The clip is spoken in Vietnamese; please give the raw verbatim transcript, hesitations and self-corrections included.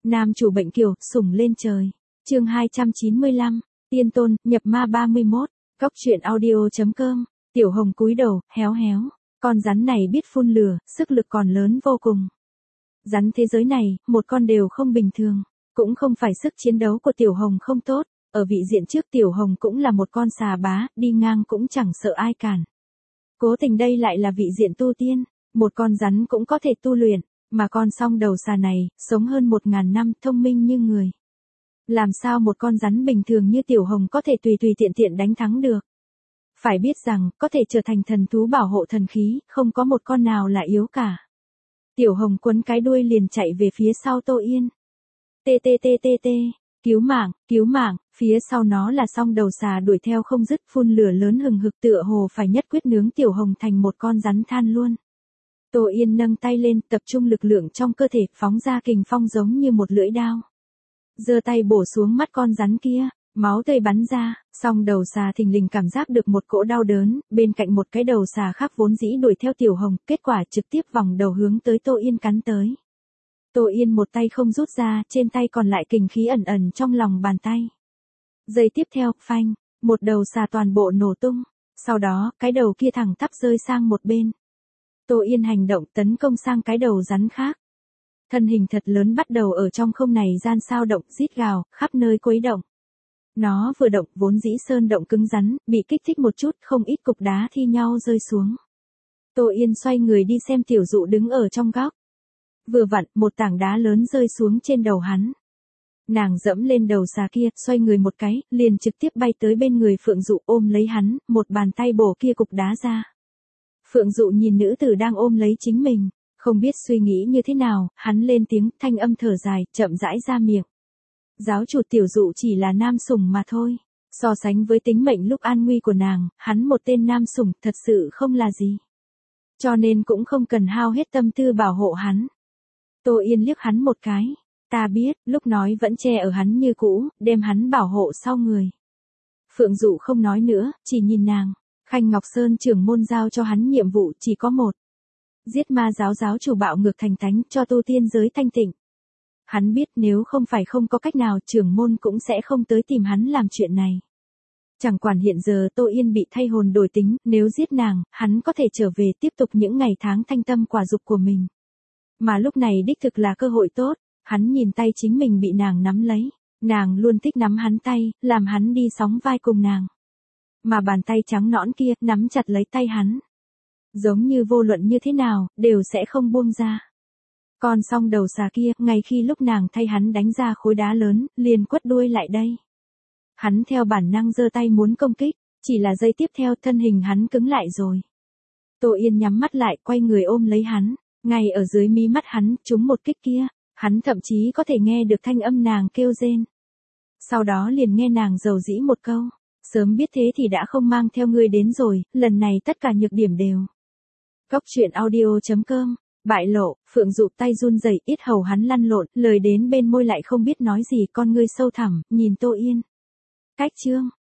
Nam chủ bệnh kiều, sủng lên trời. Chương hai trăm chín mươi lăm, Tiên tôn, nhập ma ba mươi mốt. Cốc truyện audio chấm com. Tiểu Hồng cúi đầu, héo héo. Con rắn này biết phun lửa, sức lực còn lớn vô cùng. Rắn thế giới này, một con đều không bình thường. Cũng không phải sức chiến đấu của Tiểu Hồng không tốt. Ở vị diện trước Tiểu Hồng cũng là một con xà bá, đi ngang cũng chẳng sợ ai cản. Cố tình đây lại là vị diện tu tiên. Một con rắn cũng có thể tu luyện. Mà con song đầu xà này, sống hơn một ngàn năm, thông minh như người. Làm sao một con rắn bình thường như Tiểu Hồng có thể tùy tùy tiện tiện đánh thắng được. Phải biết rằng, có thể trở thành thần thú bảo hộ thần khí, không có một con nào là yếu cả. Tiểu Hồng quấn cái đuôi liền chạy về phía sau Tô Yên. Tê tê tê tê tê, cứu mạng, cứu mạng, phía sau nó là song đầu xà đuổi theo không dứt, phun lửa lớn hừng hực tựa hồ phải nhất quyết nướng Tiểu Hồng thành một con rắn than luôn. Tô Yên nâng tay lên, tập trung lực lượng trong cơ thể, phóng ra kình phong giống như một lưỡi đao. Giơ tay bổ xuống mắt con rắn kia, máu tươi bắn ra, song đầu xà thình lình cảm giác được một cỗ đau đớn, bên cạnh một cái đầu xà khác vốn dĩ đuổi theo Tiểu Hồng, kết quả trực tiếp vòng đầu hướng tới Tô Yên cắn tới. Tô Yên một tay không rút ra, trên tay còn lại kình khí ẩn ẩn trong lòng bàn tay. Giây tiếp theo, phanh, một đầu xà toàn bộ nổ tung, sau đó, cái đầu kia thẳng tắp rơi sang một bên. Tô Yên hành động tấn công sang cái đầu rắn khác. Thân hình thật lớn bắt đầu ở trong không này gian sao động, rít gào, khắp nơi quấy động. Nó vừa động, vốn dĩ sơn động cứng rắn, bị kích thích một chút, không ít cục đá thi nhau rơi xuống. Tô Yên xoay người đi xem Tiểu Dụ đứng ở trong góc. Vừa vặn, một tảng đá lớn rơi xuống trên đầu hắn. Nàng dẫm lên đầu xà kia, xoay người một cái, liền trực tiếp bay tới bên người Phượng Dụ ôm lấy hắn, một bàn tay bổ kia cục đá ra. Phượng Dụ nhìn nữ tử đang ôm lấy chính mình, không biết suy nghĩ như thế nào, hắn lên tiếng, thanh âm thở dài, chậm rãi ra miệng. Giáo chủ Tiểu Dụ chỉ là nam sủng mà thôi. So sánh với tính mệnh lúc an nguy của nàng, hắn một tên nam sủng thật sự không là gì. Cho nên cũng không cần hao hết tâm tư bảo hộ hắn. Tô Yên liếc hắn một cái. Ta biết, lúc nói vẫn che ở hắn như cũ, đem hắn bảo hộ sau người. Phượng Dụ không nói nữa, chỉ nhìn nàng. Khanh Ngọc Sơn trưởng môn giao cho hắn nhiệm vụ chỉ có một. Giết ma giáo giáo chủ bạo ngược thành thánh cho tu tiên giới thanh tịnh. Hắn biết nếu không phải không có cách nào trưởng môn cũng sẽ không tới tìm hắn làm chuyện này. Chẳng quản hiện giờ Tô Yên bị thay hồn đổi tính, nếu giết nàng, hắn có thể trở về tiếp tục những ngày tháng thanh tâm quả dục của mình. Mà lúc này đích thực là cơ hội tốt, hắn nhìn tay chính mình bị nàng nắm lấy, nàng luôn thích nắm hắn tay, làm hắn đi sóng vai cùng nàng. Mà bàn tay trắng nõn kia, nắm chặt lấy tay hắn. Giống như vô luận như thế nào, đều sẽ không buông ra. Còn song đầu xà kia, ngay khi lúc nàng thay hắn đánh ra khối đá lớn, liền quất đuôi lại đây. Hắn theo bản năng giơ tay muốn công kích, chỉ là giây tiếp theo thân hình hắn cứng lại rồi. Tô Yên nhắm mắt lại, quay người ôm lấy hắn, ngay ở dưới mí mắt hắn, trúng một kích kia, hắn thậm chí có thể nghe được thanh âm nàng kêu rên. Sau đó liền nghe nàng dầu dĩ một câu. Sớm biết thế thì đã không mang theo ngươi đến rồi, lần này tất cả nhược điểm đều. Cốc truyện audio chấm com, bại lộ, Phượng Dụ tay run rẩy, ít hầu hắn lăn lộn, lời đến bên môi lại không biết nói gì, con ngươi sâu thẳm, nhìn Tô Yên. Cách chương.